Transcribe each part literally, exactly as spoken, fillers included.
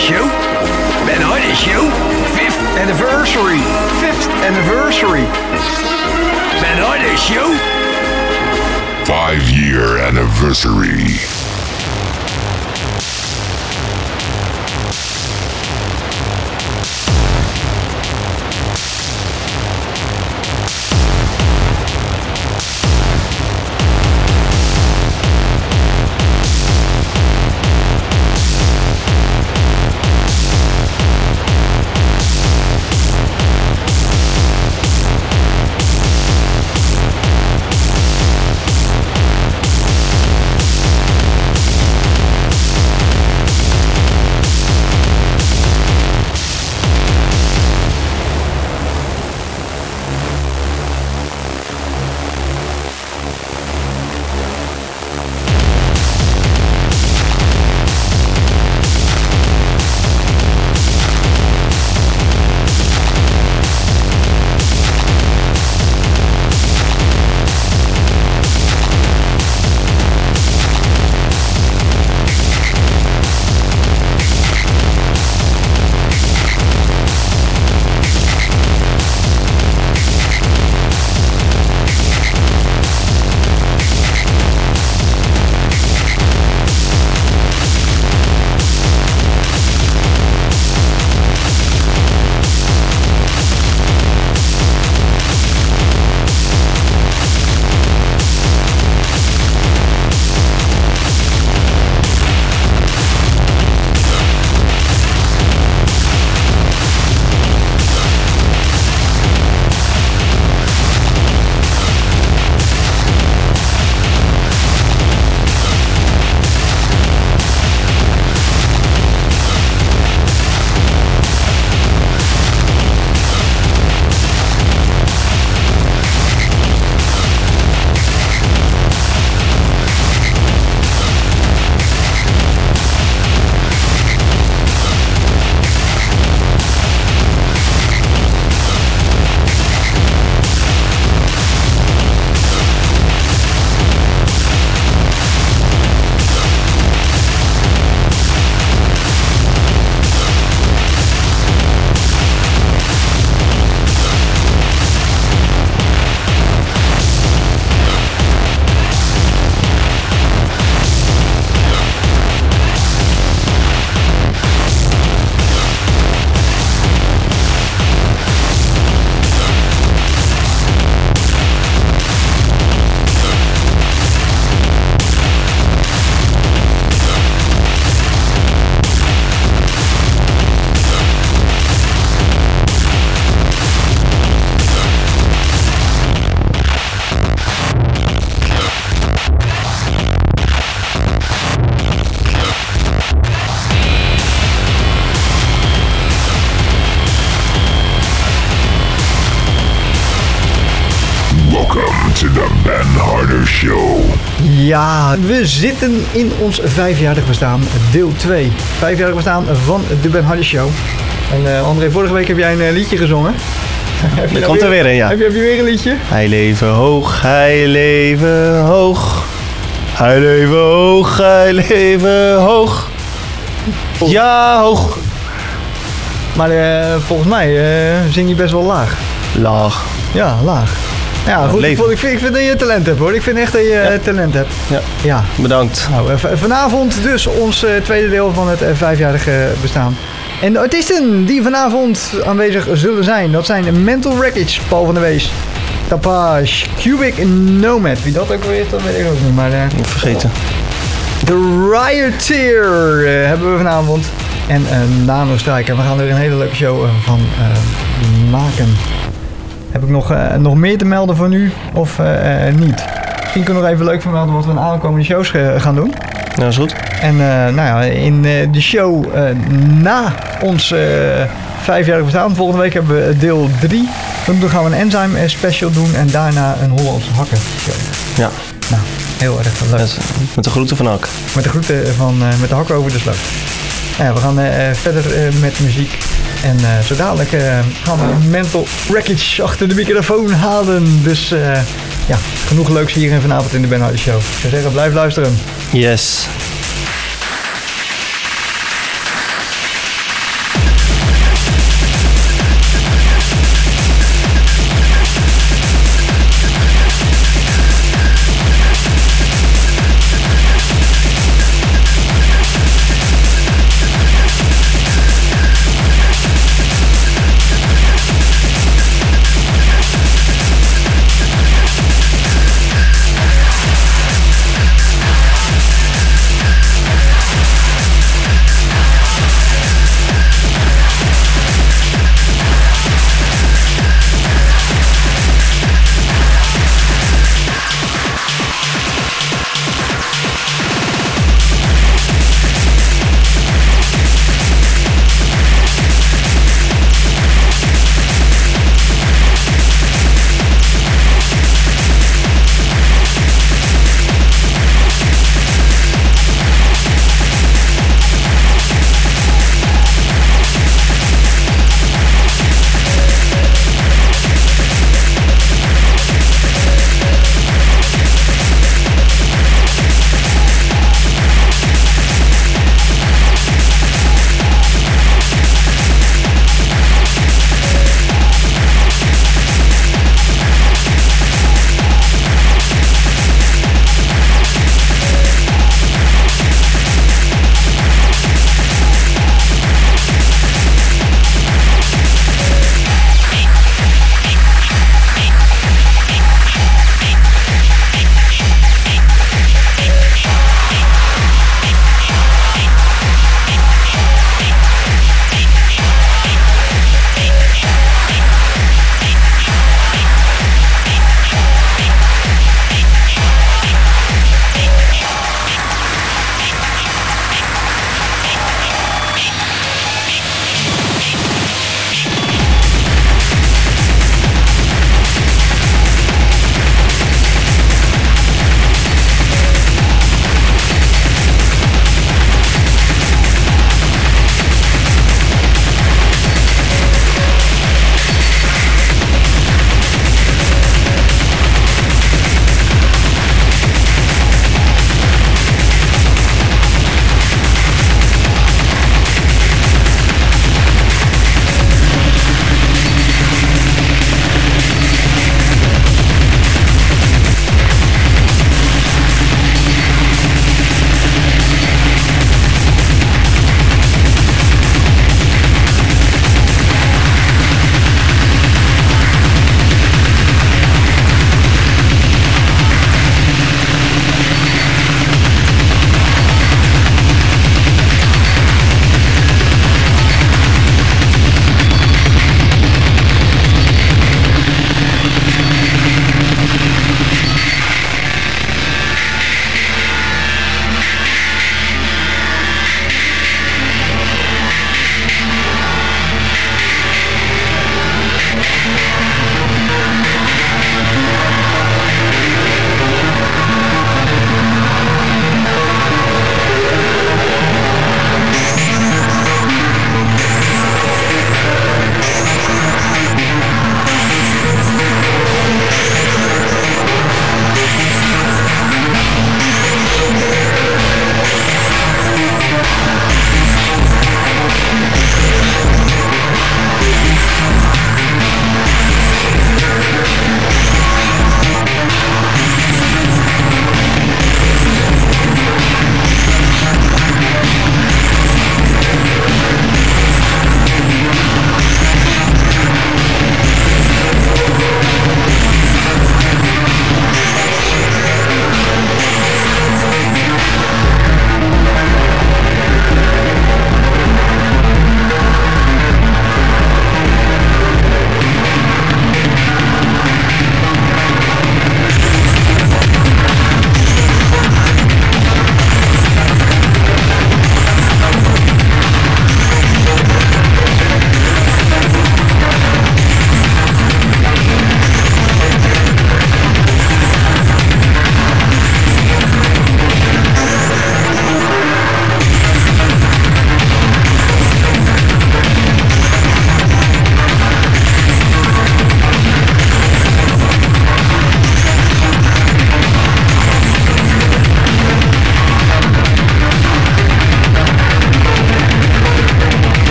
Show. Ben Hardy Show. Fifth anniversary. Fifth anniversary. Ben Hardy Show. Five year anniversary. to the Ben Harder Show. Ja, we zitten in ons vijfjarig bestaan, deel twee. Vijfjarig bestaan van de Ben Harder Show. En uh, André, vorige week heb jij een uh, liedje gezongen. Er komt er weer een, ja. Heb je, heb je weer een liedje? Hij leven hoog, hij leven hoog. Hij leven hoog, hij leven hoog. Ja, hoog. Maar uh, volgens mij uh, zing je best wel laag. Laag. Ja, laag. Ja, goed. Ik, ik, vind, ik vind dat je talent hebt, hoor. Ik vind echt dat je ja. talent hebt. Ja. ja. Bedankt. Nou, v- vanavond dus ons uh, tweede deel van het uh, vijfjarige bestaan. En de artiesten die vanavond aanwezig zullen zijn, dat zijn Mental Wreckage, Paul van der Wees, Tapage, Cubic Nomad. Wie dat ook weer is, dat weet ik ook niet. Maar, uh, niet vergeten. The Rioteer uh, hebben we vanavond. En uh, Nano Striker. We gaan er een hele leuke show uh, van uh, maken. Heb ik nog, uh, nog meer te melden voor nu of uh, uh, niet? Misschien kunnen we nog even leuk vermelden wat we in aankomende shows uh, gaan doen. Ja, is goed. En uh, nou ja, in uh, de show uh, na ons uh, vijfjarig bestaan, volgende week hebben we deel drie. Dan gaan we een enzyme special doen en daarna een Hollandse hakken show. Ja. Nou, heel erg leuk. Met, met de groeten van Hak. Met de groeten van, uh, met de hakken over de sloot. Nou ja, we gaan uh, verder uh, met muziek. En uh, zo dadelijk uh, gaan we Mental Wreckage achter de microfoon halen. Dus uh, ja, genoeg leuks hier en vanavond in de Ben Harder Show. Ik zou zeggen, blijf luisteren. Yes.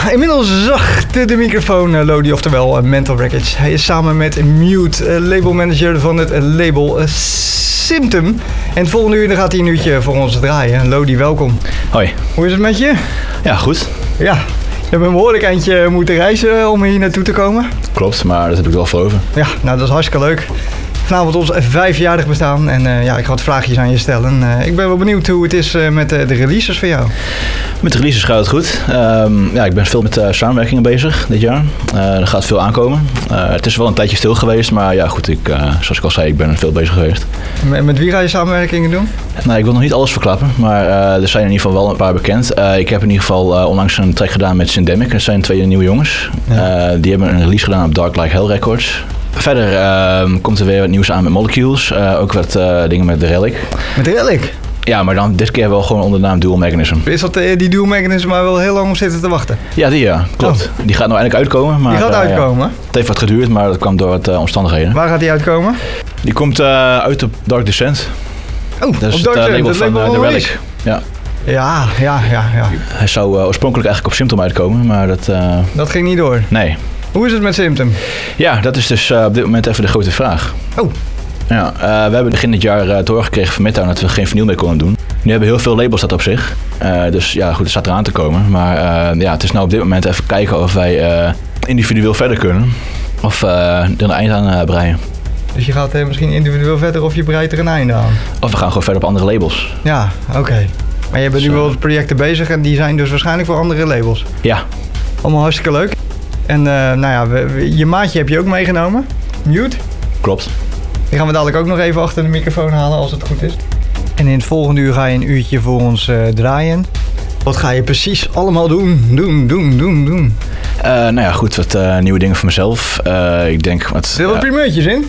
inmiddels achter de microfoon uh, Lodi, oftewel uh, Mental Wreckage. Hij is samen met Mute, uh, labelmanager van het uh, label uh, Symptom. En het volgende uur dan gaat hij een uurtje voor ons draaien. Lodi, welkom. Hoi. Hoe is het met je? Ja, goed. Ja, je hebt een behoorlijk eindje moeten reizen om hier naartoe te komen. Klopt, maar dat heb ik wel voor over. Ja, nou dat is hartstikke leuk. Vanavond ons vijfjarig bestaan en uh, ja, ik ga wat vraagjes aan je stellen. Uh, ik ben wel benieuwd hoe het is uh, met uh, de releases voor jou. Met de releases gaat het goed. Um, ja, ik ben veel met uh, samenwerkingen bezig dit jaar. Uh, er gaat veel aankomen. Uh, het is wel een tijdje stil geweest, maar ja goed, ik, uh, zoals ik al zei, ik ben veel bezig geweest. Met, met wie ga je samenwerkingen doen? Nou, ik wil nog niet alles verklappen, maar uh, er zijn in ieder geval wel een paar bekend. Uh, ik heb in ieder geval uh, onlangs een track gedaan met Syndemic. Dat zijn twee nieuwe jongens. Ja. Uh, die hebben een release gedaan op Dark Like Hell Records. Verder uh, komt er weer wat nieuws aan met Molecules. Uh, ook wat uh, dingen met The Relic. Met The Relic? Ja, maar dan dit keer wel gewoon onder de naam Dual Mechanism. Is dat uh, die Dual Mechanism waar we wel heel lang op zitten te wachten? Ja, die ja. Klopt. Oh. Die gaat nou eindelijk uitkomen. Maar, die gaat uh, uitkomen? Ja. Het heeft wat geduurd, maar dat kwam door wat uh, omstandigheden. Waar gaat die uitkomen? Die komt uh, uit op Dark Descent. Oh, dat is op het uh, label dat van uh, The Relic. Ja. Ja, ja, ja, ja. Hij zou uh, oorspronkelijk eigenlijk op Symptom uitkomen, maar dat... Uh, dat ging niet door? Nee. Hoe is het met Symptom? Ja, dat is dus uh, op dit moment even de grote vraag. Oh. Ja, uh, we hebben begin dit jaar uh, doorgekregen van Midtown dat we geen vinyl meer konden doen. Nu hebben heel veel labels dat op zich. Uh, dus ja, goed, het staat eraan te komen. Maar uh, ja, het is nou op dit moment even kijken of wij uh, individueel verder kunnen. Of uh, er een eind aan uh, breien. Dus je gaat uh, misschien individueel verder of je breidt er een einde aan? Of we gaan gewoon verder op andere labels. Ja, oké. Okay. Maar je bent dus, nu wel projecten bezig en die zijn dus waarschijnlijk voor andere labels? Ja. Allemaal hartstikke leuk. En uh, nou ja, we, we, je maatje heb je ook meegenomen. Mute. Klopt. Die gaan we dadelijk ook nog even achter de microfoon halen als het goed is. En in het volgende uur ga je een uurtje voor ons uh, draaien. Wat ga je precies allemaal doen? Doen, doen, doen, doen. Uh, nou ja, goed, wat uh, nieuwe dingen voor mezelf. Uh, ik denk wat... Zit er wat uh, primeurtjes in?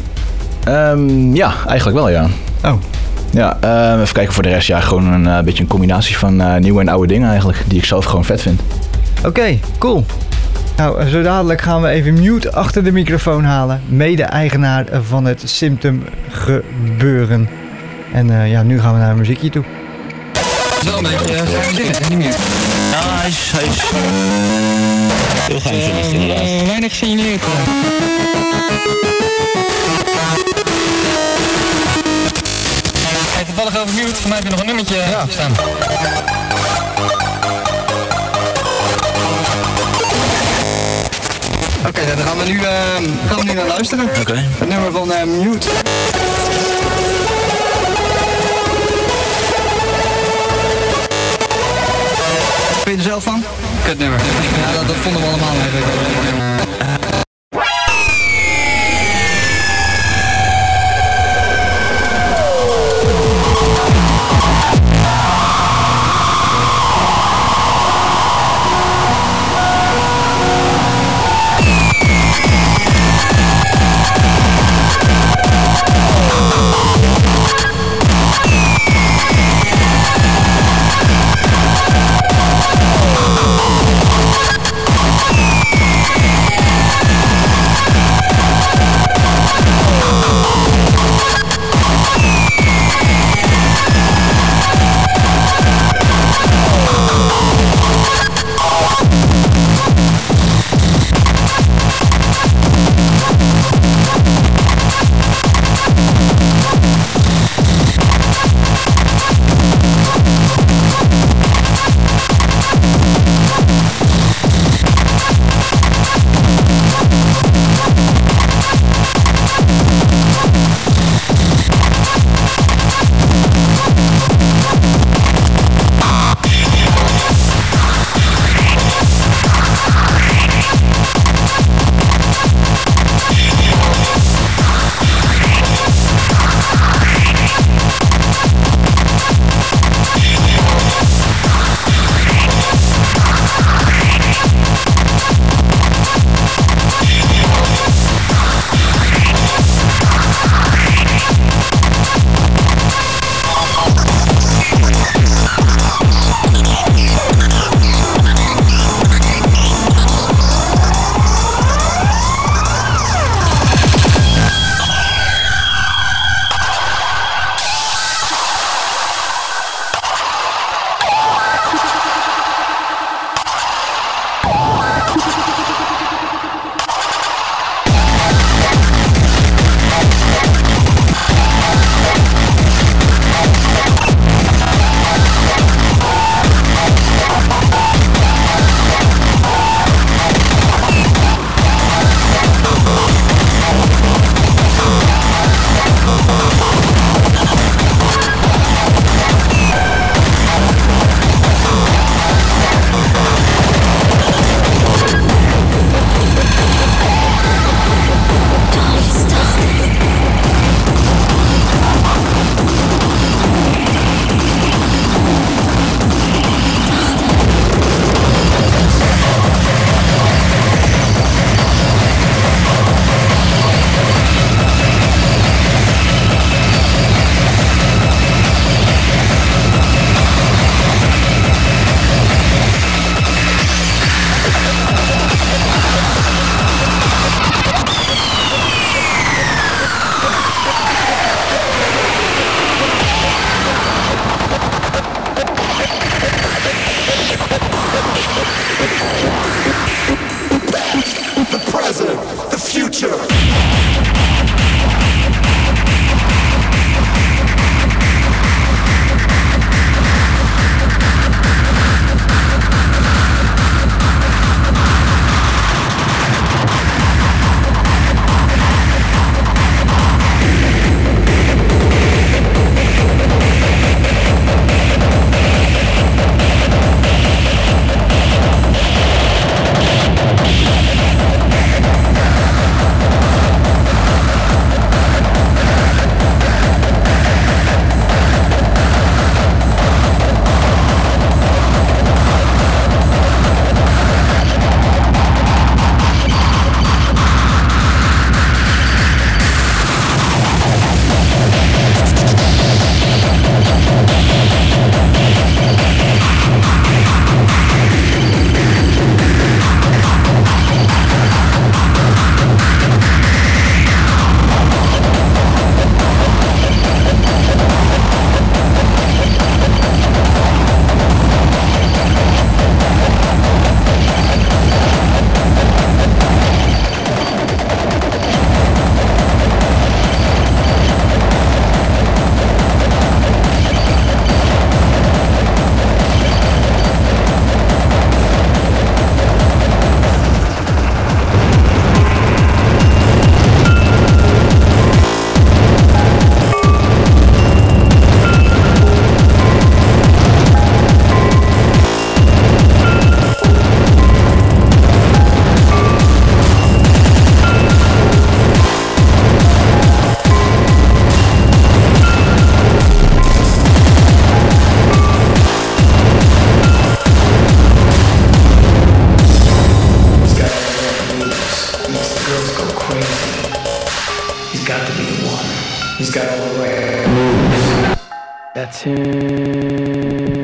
Um, ja, eigenlijk wel, ja. Oh. Ja, uh, even kijken voor de rest. Ja, gewoon een uh, beetje een combinatie van uh, nieuwe en oude dingen eigenlijk. Die ik zelf gewoon vet vind. Oké, okay, cool. Nou, zo dadelijk gaan we even Mute achter de microfoon halen. Mede-eigenaar van het Symptom gebeuren. En uh, ja, nu gaan we naar een muziekje toe. Wel een beetje uh, geheimzinnig, niet meer. Ja, hij is, hij is heel geheimzinnig inderdaad. Uh, weinig gesignaleerd. Hey, toevallig over Mute, voor mij heb je nog een nummertje ja. staan. Oké, okay, dan gaan we, nu, uh, gaan we nu naar luisteren. Oké. Okay. Het nummer van uh, Mute. Vind je er zelf van? Kut nummer. Ja, dat, dat vonden we allemaal eigenlijk. Yeah. He's got all the right moves. That's him.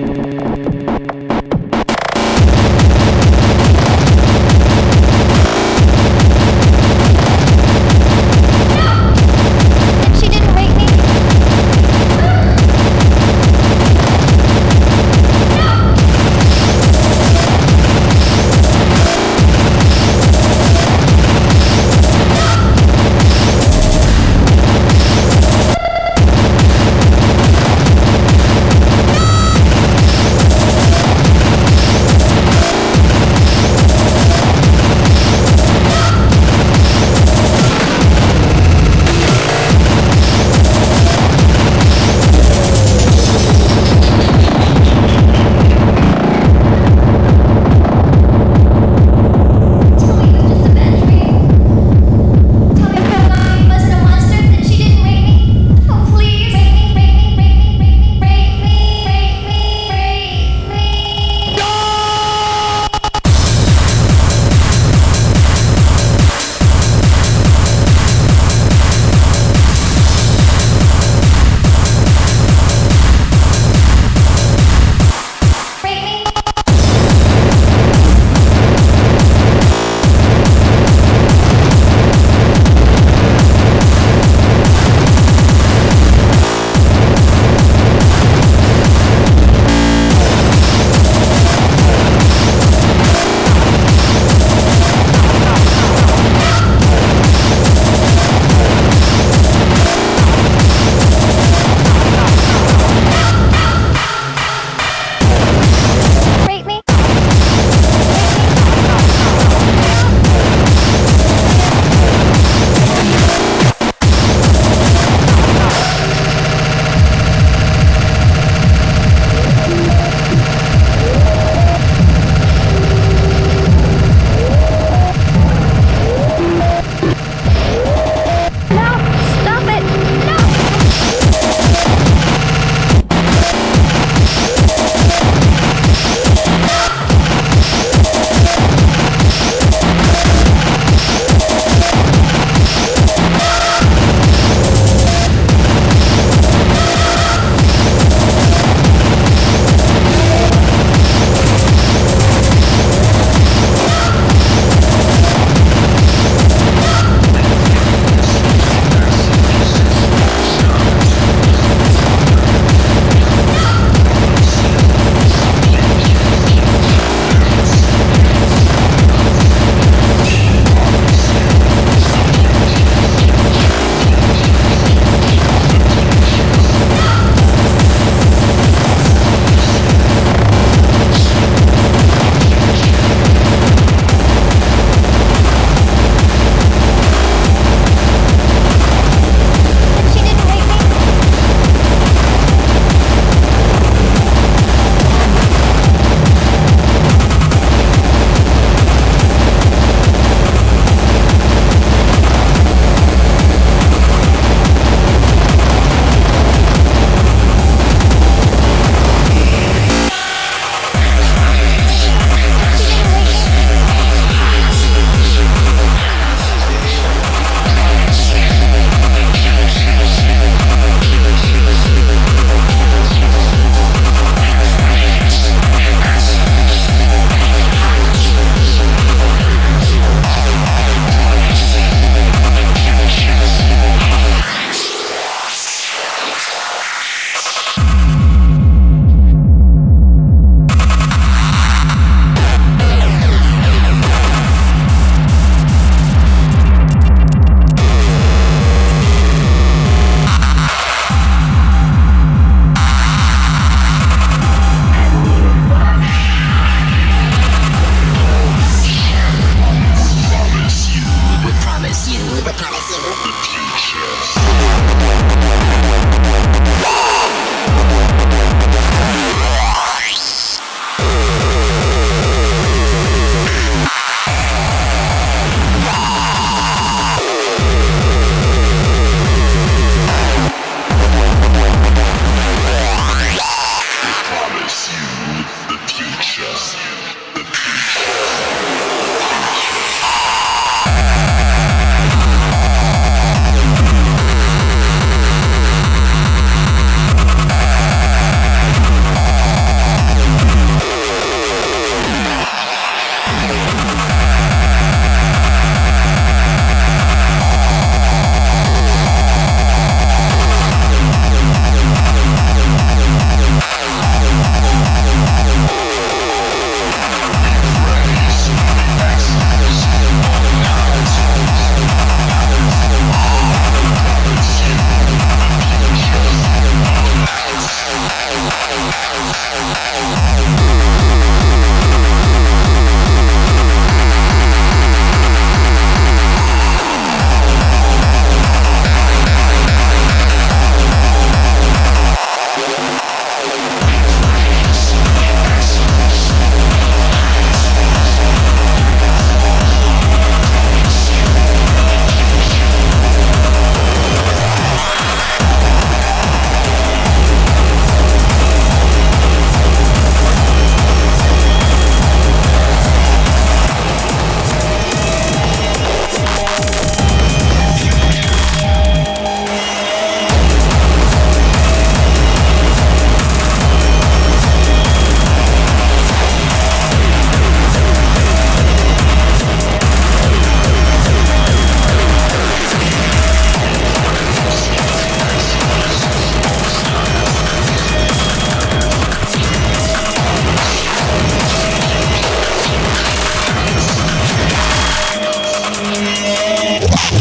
She didn't rape me.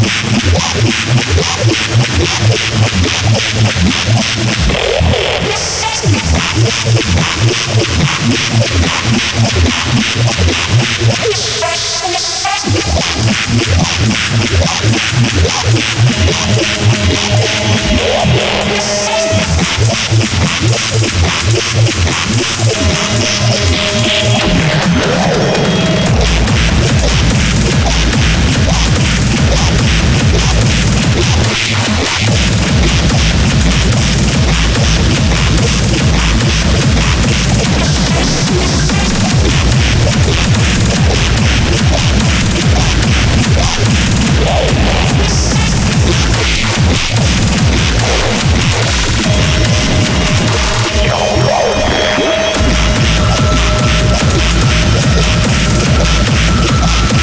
We'll be right back.